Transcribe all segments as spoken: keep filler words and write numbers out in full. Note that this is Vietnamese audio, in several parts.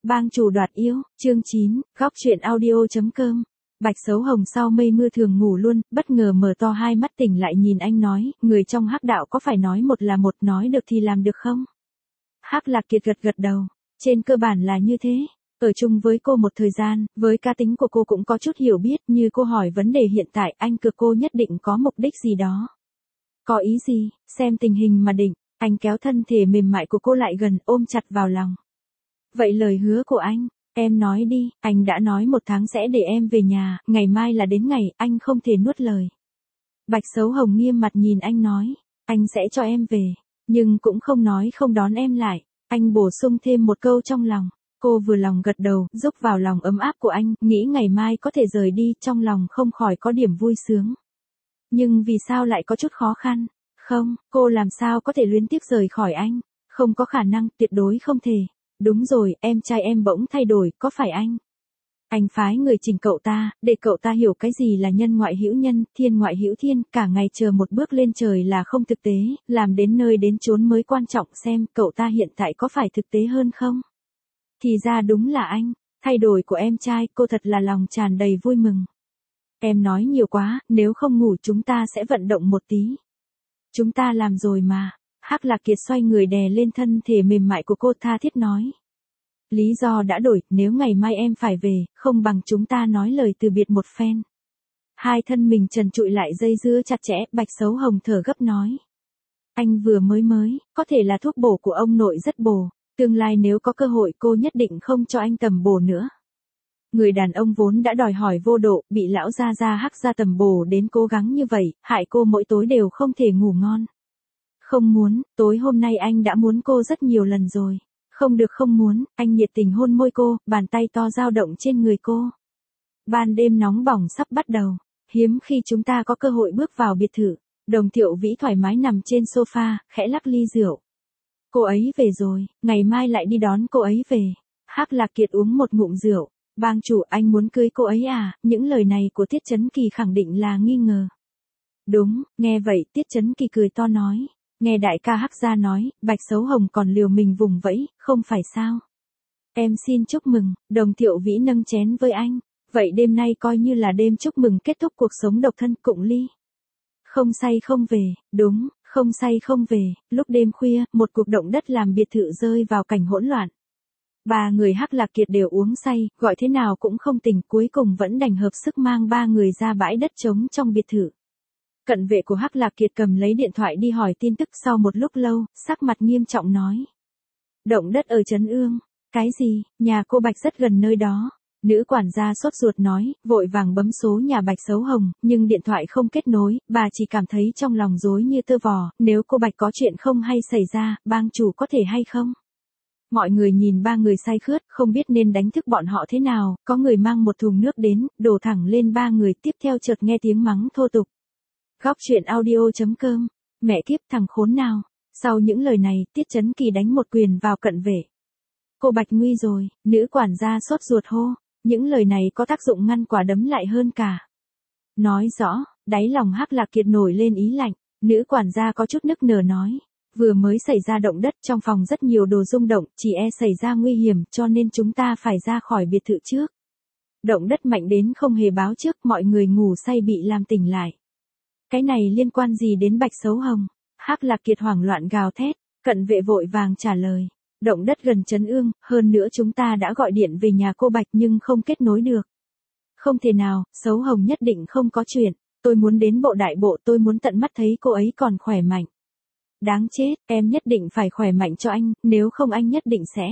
Bang chủ đoạt yêu, chương chín, góc truyện audio.com. Bạch Sấu Hồng sau mây mưa thường ngủ luôn, bất ngờ mở to hai mắt tỉnh lại nhìn anh nói, người trong hắc đạo có phải nói một là một, nói được thì làm được không? Hắc Lạc Kiệt gật gật đầu, trên cơ bản là như thế. Ở chung với cô một thời gian, với cá tính của cô cũng có chút hiểu biết, như cô hỏi vấn đề hiện tại, anh cược cô nhất định có mục đích gì đó. Có ý gì, xem tình hình mà định. Anh kéo thân thể mềm mại của cô lại gần, ôm chặt vào lòng. Vậy lời hứa của anh, em nói đi, anh đã nói một tháng sẽ để em về nhà, ngày mai là đến ngày, anh không thể nuốt lời. Bạch Sấu Hồng nghiêm mặt nhìn anh nói, anh sẽ cho em về, nhưng cũng không nói không đón em lại. Anh bổ sung thêm một câu trong lòng, cô vừa lòng gật đầu, rúc vào lòng ấm áp của anh, nghĩ ngày mai có thể rời đi, trong lòng không khỏi có điểm vui sướng. Nhưng vì sao lại có chút khó khăn? Không, cô làm sao có thể luyến tiếc rời khỏi anh? Không có khả năng, tuyệt đối không thể. Đúng rồi, em trai em bỗng thay đổi, có phải anh? Anh phái người trình cậu ta, để cậu ta hiểu cái gì là nhân ngoại hữu nhân, thiên ngoại hữu thiên, cả ngày chờ một bước lên trời là không thực tế, làm đến nơi đến chốn mới quan trọng, xem cậu ta hiện tại có phải thực tế hơn không? Thì ra đúng là anh, thay đổi của em trai, cô thật là lòng tràn đầy vui mừng. Em nói nhiều quá, nếu không ngủ chúng ta sẽ vận động một tí. Chúng ta làm rồi mà. Hắc Lạc Kiệt xoay người đè lên thân thể mềm mại của cô, tha thiết nói. Lý do đã đổi, nếu ngày mai em phải về, không bằng chúng ta nói lời từ biệt một phen. Hai thân mình trần trụi lại dây dưa chặt chẽ, Bạch Sấu Hồng thở gấp nói. Anh vừa mới mới, có thể là thuốc bổ của ông nội rất bổ, tương lai nếu có cơ hội cô nhất định không cho anh tầm bổ nữa. Người đàn ông vốn đã đòi hỏi vô độ, bị lão gia gia Hắc gia tầm bổ đến cố gắng như vậy, hại cô mỗi tối đều không thể ngủ ngon. Không muốn, tối hôm nay anh đã muốn cô rất nhiều lần rồi. Không được không muốn, anh nhiệt tình hôn môi cô, bàn tay to dao động trên người cô. Ban đêm nóng bỏng sắp bắt đầu, hiếm khi chúng ta có cơ hội bước vào biệt thự. Đồng Thiệu Vĩ thoải mái nằm trên sofa, khẽ lắc ly rượu. Cô ấy về rồi, ngày mai lại đi đón cô ấy về. Hắc Lạc Kiệt uống một ngụm rượu. Bang chủ, anh muốn cưới cô ấy à? Những lời này của Tiết Chấn Kỳ khẳng định là nghi ngờ. Đúng, nghe vậy Tiết Chấn Kỳ cười to nói. Nghe đại ca Hắc gia nói, Bạch Sấu Hồng còn liều mình vùng vẫy, không phải sao? Em xin chúc mừng, Đồng Thiệu Vĩ nâng chén với anh. Vậy đêm nay coi như là đêm chúc mừng kết thúc cuộc sống độc thân, cụng ly. Không say không về, đúng, không say không về. Lúc đêm khuya, một cuộc động đất làm biệt thự rơi vào cảnh hỗn loạn. Ba người Hắc Lạc Kiệt đều uống say, gọi thế nào cũng không tỉnh, cuối cùng vẫn đành hợp sức mang ba người ra bãi đất trống trong biệt thự. Cận vệ của Hắc Lạc Kiệt cầm lấy điện thoại đi hỏi tin tức, sau một lúc lâu, sắc mặt nghiêm trọng nói. Động đất ở Trấn Ương. Cái gì, nhà cô Bạch rất gần nơi đó. Nữ quản gia sốt ruột nói, vội vàng bấm số nhà Bạch Sấu Hồng, nhưng điện thoại không kết nối, bà chỉ cảm thấy trong lòng rối như tơ vò, nếu cô Bạch có chuyện không hay xảy ra, bang chủ có thể hay không? Mọi người nhìn ba người say khướt, không biết nên đánh thức bọn họ thế nào, có người mang một thùng nước đến, đổ thẳng lên ba người, tiếp theo chợt nghe tiếng mắng thô tục. Góc truyện audio.com, mẹ kiếp thằng khốn nào. Sau những lời này, Tiết Chấn Kỳ đánh một quyền vào cận vệ. Cô Bạch nguy rồi, nữ quản gia sốt ruột hô, những lời này có tác dụng ngăn quả đấm lại hơn cả. Nói rõ, đáy lòng Hắc Lạc Kiệt nổi lên ý lạnh, nữ quản gia có chút nức nở nói. Vừa mới xảy ra động đất, trong phòng rất nhiều đồ rung động, chỉ e xảy ra nguy hiểm, cho nên chúng ta phải ra khỏi biệt thự trước. Động đất mạnh đến không hề báo trước, mọi người ngủ say bị làm tỉnh lại. Cái này liên quan gì đến Bạch Sấu Hồng? Hắc Lạc Kiệt hoảng loạn gào thét, cận vệ vội vàng trả lời. Động đất gần Trấn Ương, hơn nữa chúng ta đã gọi điện về nhà cô Bạch nhưng không kết nối được. Không thể nào, Sấu Hồng nhất định không có chuyện, tôi muốn đến bộ đại bộ, tôi muốn tận mắt thấy cô ấy còn khỏe mạnh. Đáng chết, em nhất định phải khỏe mạnh cho anh, nếu không anh nhất định sẽ.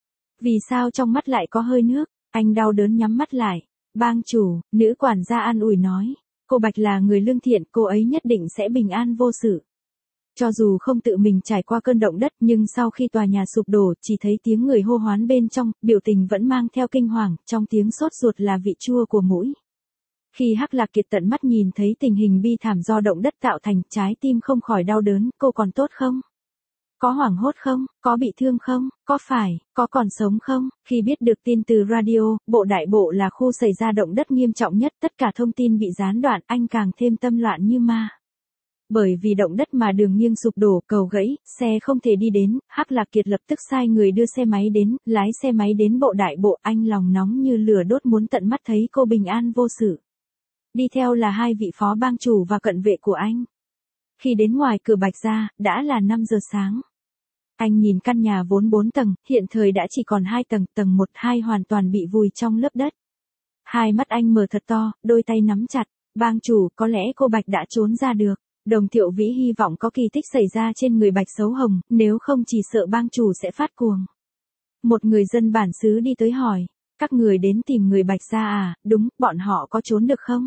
Vì sao trong mắt lại có hơi nước? Anh đau đớn nhắm mắt lại. Bang chủ, nữ quản gia an ủi nói. Cô Bạch là người lương thiện, cô ấy nhất định sẽ bình an vô sự. Cho dù không tự mình trải qua cơn động đất, nhưng sau khi tòa nhà sụp đổ, chỉ thấy tiếng người hô hoán bên trong, biểu tình vẫn mang theo kinh hoàng, trong tiếng sốt ruột là vị chua của mũi. Khi Hắc Lạc Kiệt tận mắt nhìn thấy tình hình bi thảm do động đất tạo thành, trái tim không khỏi đau đớn, cô còn tốt không? Có hoảng hốt không? Có bị thương không? Có phải, có còn sống không? Khi biết được tin từ radio, bộ đại bộ là khu xảy ra động đất nghiêm trọng nhất, tất cả thông tin bị gián đoạn, anh càng thêm tâm loạn như ma. Bởi vì động đất mà đường nghiêng sụp đổ, cầu gãy, xe không thể đi đến, Hắc Lạc Kiệt lập tức sai người đưa xe máy đến, lái xe máy đến bộ đại bộ, anh lòng nóng như lửa đốt muốn tận mắt thấy cô bình an vô sự. Đi theo là hai vị phó bang chủ và cận vệ của anh. Khi đến ngoài cửa Bạch gia, đã là năm giờ sáng. Anh nhìn căn nhà vốn bốn tầng, hiện thời đã chỉ còn hai tầng, tầng một hai hoàn toàn bị vùi trong lớp đất. Hai mắt anh mở thật to, đôi tay nắm chặt, bang chủ, có lẽ cô Bạch đã trốn ra được. Đồng Thiệu Vĩ hy vọng có kỳ tích xảy ra trên người Bạch Sấu Hồng, nếu không chỉ sợ bang chủ sẽ phát cuồng. Một người dân bản xứ đi tới hỏi, các người đến tìm người Bạch gia à, đúng, bọn họ có trốn được không?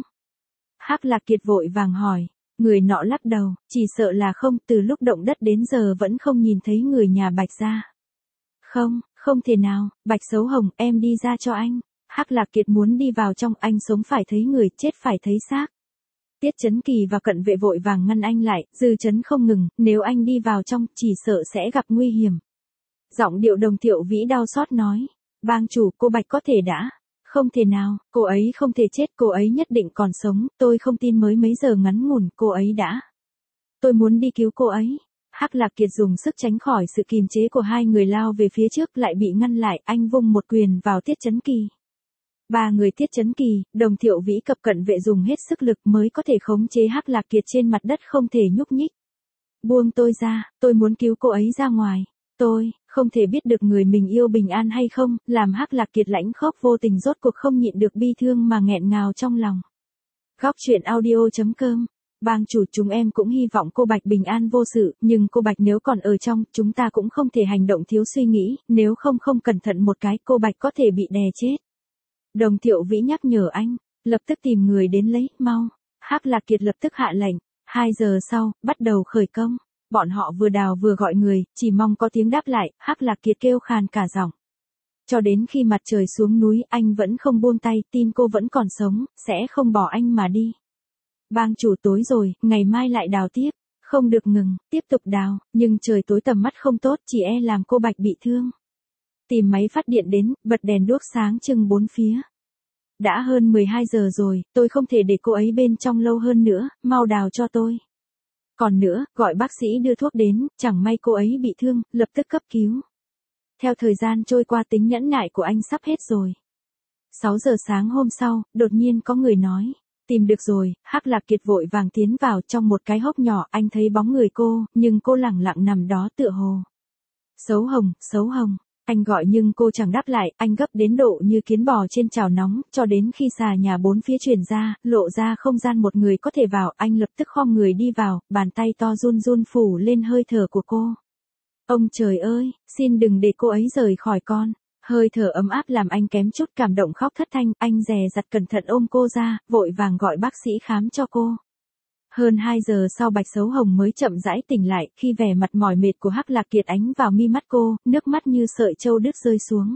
Hắc Lạc Kiệt vội vàng hỏi, người nọ lắc đầu, chỉ sợ là không, từ lúc động đất đến giờ vẫn không nhìn thấy người nhà Bạch gia. Không, không thể nào, Bạch Sấu Hồng, em đi ra cho anh. Hắc Lạc Kiệt muốn đi vào trong, anh sống phải thấy người, chết phải thấy xác. Tiết Chấn Kỳ và cận vệ vội vàng ngăn anh lại, Dư Chấn không ngừng, nếu anh đi vào trong, chỉ sợ sẽ gặp nguy hiểm. Giọng điệu Đồng Thiệu Vĩ đau xót nói, bang chủ, cô Bạch có thể đã. Không thể nào, cô ấy không thể chết, cô ấy nhất định còn sống, tôi không tin mới mấy giờ ngắn ngủn, cô ấy đã. Tôi muốn đi cứu cô ấy. Hắc Lạc Kiệt dùng sức tránh khỏi sự kìm chế của hai người lao về phía trước lại bị ngăn lại, anh vung một quyền vào Tiết Chấn Kỳ. Ba người Tiết Chấn Kỳ, Đồng Thiệu Vĩ cập cận vệ dùng hết sức lực mới có thể khống chế Hắc Lạc Kiệt trên mặt đất không thể nhúc nhích. Buông tôi ra, tôi muốn cứu cô ấy ra ngoài. Tôi, không thể biết được người mình yêu bình an hay không, làm Hắc Lạc Kiệt lãnh khóc vô tình rốt cuộc không nhịn được bi thương mà nghẹn ngào trong lòng. Góc truyện audio chấm com. Bang chủ, chúng em cũng hy vọng cô Bạch bình an vô sự, nhưng cô Bạch nếu còn ở trong, chúng ta cũng không thể hành động thiếu suy nghĩ, nếu không không cẩn thận một cái, cô Bạch có thể bị đè chết. Đồng Thiệu Vĩ nhắc nhở anh, lập tức tìm người đến lấy, mau. Hắc Lạc Kiệt lập tức hạ lệnh, hai giờ sau, bắt đầu khởi công. Bọn họ vừa đào vừa gọi người, chỉ mong có tiếng đáp lại, Hắc Lạc Kiệt kêu khàn cả giọng. Cho đến khi mặt trời xuống núi, anh vẫn không buông tay, tin cô vẫn còn sống, sẽ không bỏ anh mà đi. Bang chủ, tối rồi, ngày mai lại đào tiếp. Không được ngừng, tiếp tục đào, nhưng trời tối tầm mắt không tốt, chỉ e làm cô Bạch bị thương. Tìm máy phát điện đến, bật đèn đuốc sáng trưng bốn phía. Đã hơn mười hai giờ rồi, tôi không thể để cô ấy bên trong lâu hơn nữa, mau đào cho tôi. Còn nữa, gọi bác sĩ đưa thuốc đến, chẳng may cô ấy bị thương, lập tức cấp cứu. Theo thời gian trôi qua tính nhẫn nại của anh sắp hết rồi. sáu giờ sáng hôm sau, đột nhiên có người nói, tìm được rồi. Hắc Lạc Kiệt vội vàng tiến vào, trong một cái hốc nhỏ, anh thấy bóng người cô, nhưng cô lẳng lặng nằm đó tựa hồ. Sấu Hồng, Sấu Hồng. Anh gọi nhưng cô chẳng đáp lại, anh gấp đến độ như kiến bò trên chảo nóng, cho đến khi xà nhà bốn phía truyền ra, lộ ra không gian một người có thể vào, anh lập tức khom người đi vào, bàn tay to run run phủ lên hơi thở của cô. Ông trời ơi, xin đừng để cô ấy rời khỏi con. Hơi thở ấm áp làm anh kém chút cảm động khóc thất thanh, anh dè dặt cẩn thận ôm cô ra, vội vàng gọi bác sĩ khám cho cô. Hơn hai giờ sau Bạch Sấu Hồng mới chậm rãi tỉnh lại, khi vẻ mặt mỏi mệt của Hắc Lạc Kiệt ánh vào mi mắt cô, nước mắt như sợi trâu đứt rơi xuống.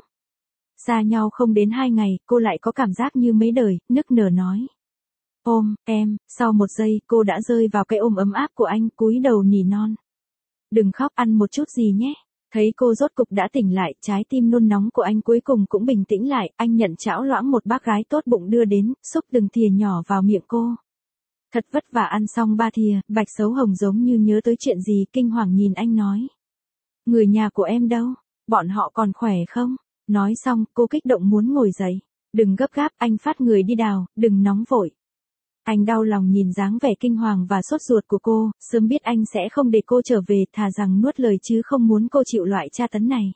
Xa nhau không đến hai ngày, cô lại có cảm giác như mấy đời, nức nở nói. Ôm, em, sau một giây, cô đã rơi vào cái ôm ấm áp của anh, cúi đầu nỉ non. Đừng khóc, ăn một chút gì nhé. Thấy cô rốt cục đã tỉnh lại, trái tim nôn nóng của anh cuối cùng cũng bình tĩnh lại, anh nhận chảo loãng một bác gái tốt bụng đưa đến, xúc từng thìa nhỏ vào miệng cô. Thật vất vả ăn xong ba thìa, Bạch Sấu Hồng giống như nhớ tới chuyện gì, kinh hoàng nhìn anh nói. Người nhà của em đâu? Bọn họ còn khỏe không? Nói xong, cô kích động muốn ngồi dậy. Đừng gấp gáp, anh phát người đi đào, đừng nóng vội. Anh đau lòng nhìn dáng vẻ kinh hoàng và sốt ruột của cô, sớm biết anh sẽ không để cô trở về, thà rằng nuốt lời chứ không muốn cô chịu loại tra tấn này.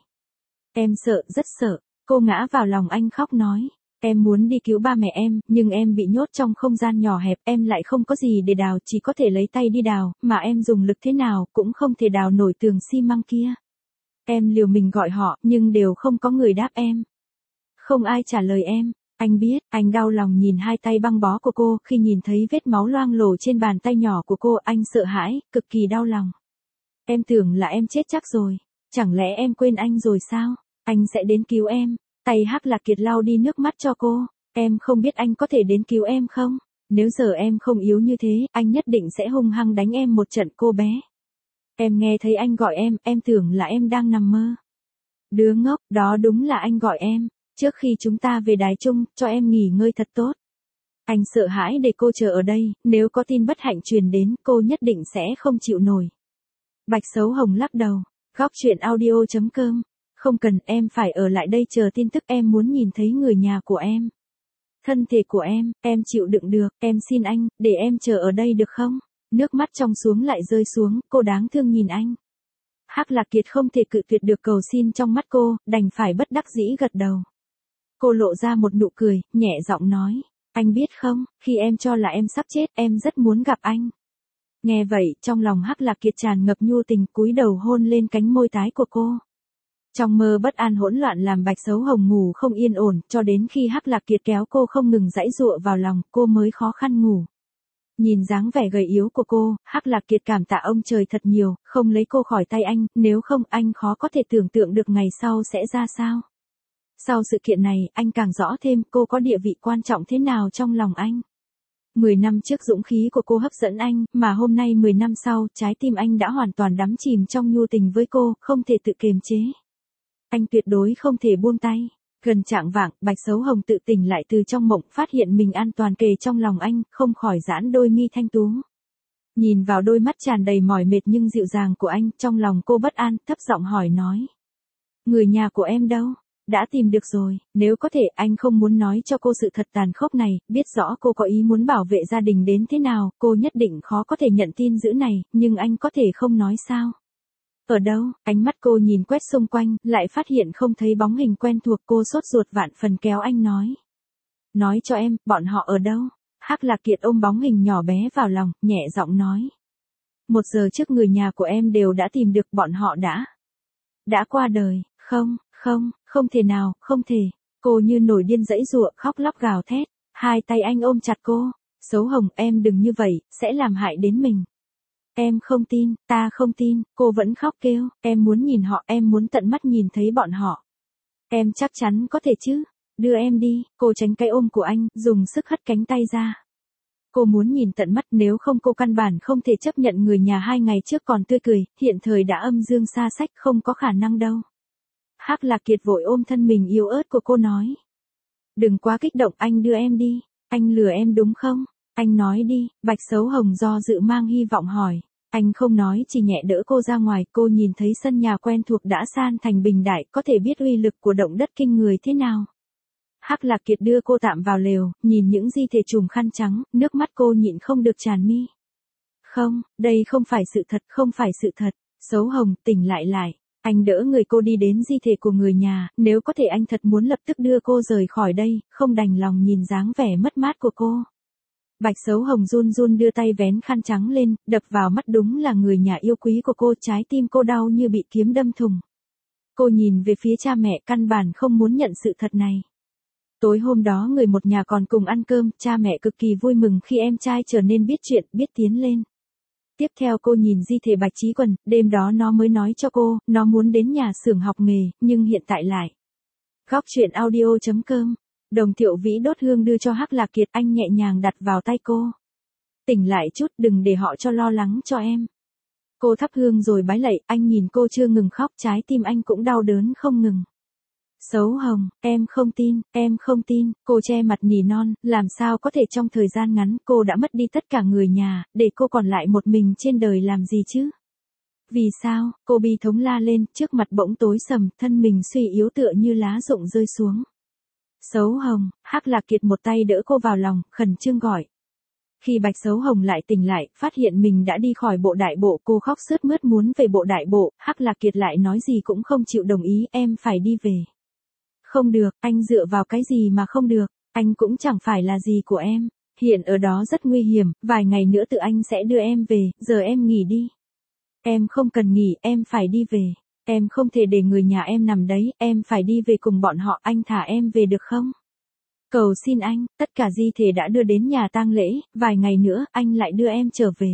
Em sợ, rất sợ. Cô ngã vào lòng anh khóc nói. Em muốn đi cứu ba mẹ em, nhưng em bị nhốt trong không gian nhỏ hẹp, em lại không có gì để đào, chỉ có thể lấy tay đi đào, mà em dùng lực thế nào, cũng không thể đào nổi tường xi măng kia. Em liều mình gọi họ, nhưng đều không có người đáp em. Không ai trả lời em. Anh biết, anh đau lòng nhìn hai tay băng bó của cô, khi nhìn thấy vết máu loang lổ trên bàn tay nhỏ của cô, anh sợ hãi, cực kỳ đau lòng. Em tưởng là em chết chắc rồi. Chẳng lẽ em quên anh rồi sao? Anh sẽ đến cứu em. Tay Hắc Lạc Kiệt lau đi nước mắt cho cô. Em không biết anh có thể đến cứu em không? Nếu giờ em không yếu như thế, anh nhất định sẽ hung hăng đánh em một trận cô bé. Em nghe thấy anh gọi em, em tưởng là em đang nằm mơ. Đứa ngốc, đó đúng là anh gọi em. Trước khi chúng ta về Đài Trung, cho em nghỉ ngơi thật tốt. Anh sợ hãi để cô chờ ở đây, nếu có tin bất hạnh truyền đến, cô nhất định sẽ không chịu nổi. Bạch Xấu Hồng lắc đầu. Góc truyện audio chấm com. Không cần, em phải ở lại đây chờ tin tức, em muốn nhìn thấy người nhà của em. Thân thể của em, em chịu đựng được, em xin anh, để em chờ ở đây được không? Nước mắt trong xuống lại rơi xuống, cô đáng thương nhìn anh. Hắc Lạc Kiệt không thể cự tuyệt được cầu xin trong mắt cô, đành phải bất đắc dĩ gật đầu. Cô lộ ra một nụ cười, nhẹ giọng nói, anh biết không, khi em cho là em sắp chết, em rất muốn gặp anh. Nghe vậy, trong lòng Hắc Lạc Kiệt tràn ngập nhu tình, cúi đầu hôn lên cánh môi tái của cô. Trong mơ bất an hỗn loạn làm Bạch Xấu Hồng ngủ không yên ổn, cho đến khi Hắc Lạc Kiệt kéo cô không ngừng giãy giụa vào lòng, cô mới khó khăn ngủ. Nhìn dáng vẻ gầy yếu của cô, Hắc Lạc Kiệt cảm tạ ông trời thật nhiều, không lấy cô khỏi tay anh, nếu không anh khó có thể tưởng tượng được ngày sau sẽ ra sao. Sau sự kiện này, anh càng rõ thêm cô có địa vị quan trọng thế nào trong lòng anh. Mười năm trước dũng khí của cô hấp dẫn anh, mà hôm nay mười năm sau, trái tim anh đã hoàn toàn đắm chìm trong nhu tình với cô, không thể tự kiềm chế. Anh tuyệt đối không thể buông tay. Gần chạng vạng, Bạch Xấu Hồng tự tỉnh lại từ trong mộng, phát hiện mình an toàn kề trong lòng anh, không khỏi giãn đôi mi thanh tú. Nhìn vào đôi mắt tràn đầy mỏi mệt nhưng dịu dàng của anh, trong lòng cô bất an, thấp giọng hỏi nói. Người nhà của em đâu? Đã tìm được rồi, nếu có thể anh không muốn nói cho cô sự thật tàn khốc này, biết rõ cô có ý muốn bảo vệ gia đình đến thế nào, cô nhất định khó có thể nhận tin dữ này, nhưng anh có thể không nói sao. Ở đâu? Ánh mắt cô nhìn quét xung quanh, lại phát hiện không thấy bóng hình quen thuộc, cô sốt ruột vạn phần kéo anh nói. Nói cho em, bọn họ ở đâu? Hắc Lạc Kiệt ôm bóng hình nhỏ bé vào lòng, nhẹ giọng nói. Một giờ trước người nhà của em đều đã tìm được, bọn họ đã. Đã qua đời, không, không, không thể nào, không thể. Cô như nổi điên giãy giụa, khóc lóc gào thét. Hai tay anh ôm chặt cô. Xấu Hồng, em đừng như vậy, sẽ làm hại đến mình. Em không tin, ta không tin, cô vẫn khóc kêu, em muốn nhìn họ, em muốn tận mắt nhìn thấy bọn họ. Em chắc chắn có thể chứ, đưa em đi, cô tránh cái ôm của anh, dùng sức hất cánh tay ra. Cô muốn nhìn tận mắt, nếu không cô căn bản không thể chấp nhận người nhà hai ngày trước còn tươi cười, hiện thời đã âm dương xa sách, không có khả năng đâu. Hắc Lạc Kiệt vội ôm thân mình yếu ớt của cô nói. Đừng quá kích động, anh đưa em đi, anh lừa em đúng không? Anh nói đi, Bạch Xấu Hồng do dự mang hy vọng hỏi. Anh không nói, chỉ nhẹ đỡ cô ra ngoài, cô nhìn thấy sân nhà quen thuộc đã san thành bình đại, có thể biết uy lực của động đất kinh người thế nào. Hắc Lạc Kiệt đưa cô tạm vào lều, nhìn những di thể trùm khăn trắng, nước mắt cô nhịn không được tràn mi. Không, đây không phải sự thật, không phải sự thật. Xấu Hồng, tỉnh lại lại. Anh đỡ người cô đi đến di thể của người nhà, nếu có thể anh thật muốn lập tức đưa cô rời khỏi đây, không đành lòng nhìn dáng vẻ mất mát của cô. Bạch Xấu Hồng run run đưa tay vén khăn trắng lên, đập vào mắt đúng là người nhà yêu quý của cô, trái tim cô đau như bị kiếm đâm thùng. Cô nhìn về phía cha mẹ, căn bản không muốn nhận sự thật này. Tối hôm đó người một nhà còn cùng ăn cơm, cha mẹ cực kỳ vui mừng khi em trai trở nên biết chuyện, biết tiến lên. Tiếp theo cô nhìn di thể Bạch Chí Quần, đêm đó nó mới nói cho cô, nó muốn đến nhà xưởng học nghề, nhưng hiện tại lại. Góc truyện audio chấm com. Đồng Thiệu Vĩ đốt hương đưa cho Hắc Lạc Kiệt, anh nhẹ nhàng đặt vào tay cô. Tỉnh lại chút, đừng để họ cho lo lắng cho em. Cô thắp hương rồi bái lạy, anh nhìn cô chưa ngừng khóc, trái tim anh cũng đau đớn không ngừng. Xấu Hồng, em không tin, em không tin, cô che mặt nỉ non, làm sao có thể trong thời gian ngắn cô đã mất đi tất cả người nhà, để cô còn lại một mình trên đời làm gì chứ? Vì sao, cô bi thống la lên, trước mặt bỗng tối sầm, thân mình suy yếu tựa như lá rụng rơi xuống. Xấu Hồng, Hắc Lạc Kiệt một tay đỡ cô vào lòng, khẩn trương gọi. Khi Bạch Xấu Hồng lại tỉnh lại, phát hiện mình đã đi khỏi bộ đại bộ, cô khóc sướt mướt muốn về bộ đại bộ, Hắc Lạc Kiệt lại nói gì cũng không chịu đồng ý, em phải đi về. Không được, anh dựa vào cái gì mà không được, anh cũng chẳng phải là gì của em, hiện ở đó rất nguy hiểm, vài ngày nữa tự anh sẽ đưa em về, giờ em nghỉ đi. Em không cần nghỉ, em phải đi về. Em không thể để người nhà em nằm đấy, em phải đi về cùng bọn họ, anh thả em về được không? Cầu xin anh, tất cả di thể đã đưa đến nhà tang lễ, vài ngày nữa, anh lại đưa em trở về.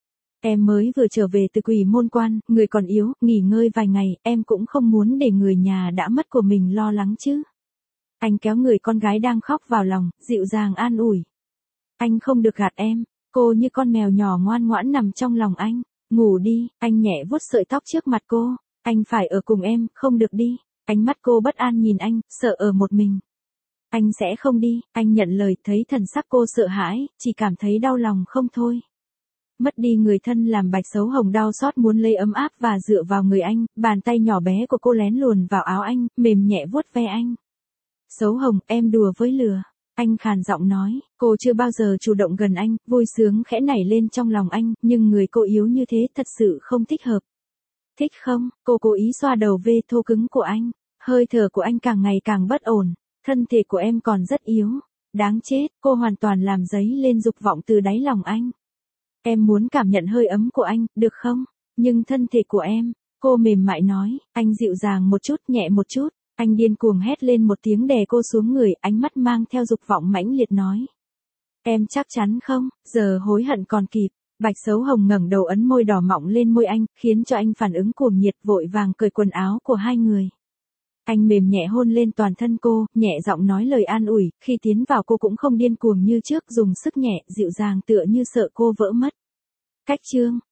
Em mới vừa trở về từ Quỷ Môn Quan, người còn yếu, nghỉ ngơi vài ngày, em cũng không muốn để người nhà đã mất của mình lo lắng chứ. Anh kéo người con gái đang khóc vào lòng, dịu dàng an ủi. Anh không được gạt em, cô như con mèo nhỏ ngoan ngoãn nằm trong lòng anh, ngủ đi, anh nhẹ vuốt sợi tóc trước mặt cô. Anh phải ở cùng em, không được đi. Ánh mắt cô bất an nhìn anh, sợ ở một mình. Anh sẽ không đi, anh nhận lời. Thấy thần sắc cô sợ hãi, chỉ cảm thấy đau lòng không thôi. Mất đi người thân làm Bạch Xấu Hồng đau xót muốn lấy ấm áp và dựa vào người anh, bàn tay nhỏ bé của cô lén luồn vào áo anh, mềm nhẹ vuốt ve anh. Xấu Hồng, em đùa với lừa. Anh khàn giọng nói, cô chưa bao giờ chủ động gần anh, vui sướng khẽ nảy lên trong lòng anh, nhưng người cô yếu như thế thật sự không thích hợp. Thích không? Cô cố ý xoa đầu vê thô cứng của anh. Hơi thở của anh càng ngày càng bất ổn. Thân thể của em còn rất yếu. Đáng chết, cô hoàn toàn làm dấy lên dục vọng từ đáy lòng anh. Em muốn cảm nhận hơi ấm của anh, được không? Nhưng thân thể của em, cô mềm mại nói, anh dịu dàng một chút, nhẹ một chút. Anh điên cuồng hét lên một tiếng đè cô xuống người, ánh mắt mang theo dục vọng mãnh liệt nói. Em chắc chắn không, giờ hối hận còn kịp. Bạch Xấu Hồng ngẩng đầu ấn môi đỏ mọng lên môi anh, khiến cho anh phản ứng cuồng nhiệt, vội vàng cởi quần áo của hai người. Anh mềm nhẹ hôn lên toàn thân cô, nhẹ giọng nói lời an ủi, khi tiến vào cô cũng không điên cuồng như trước, dùng sức nhẹ, dịu dàng tựa như sợ cô vỡ mất. Cách chương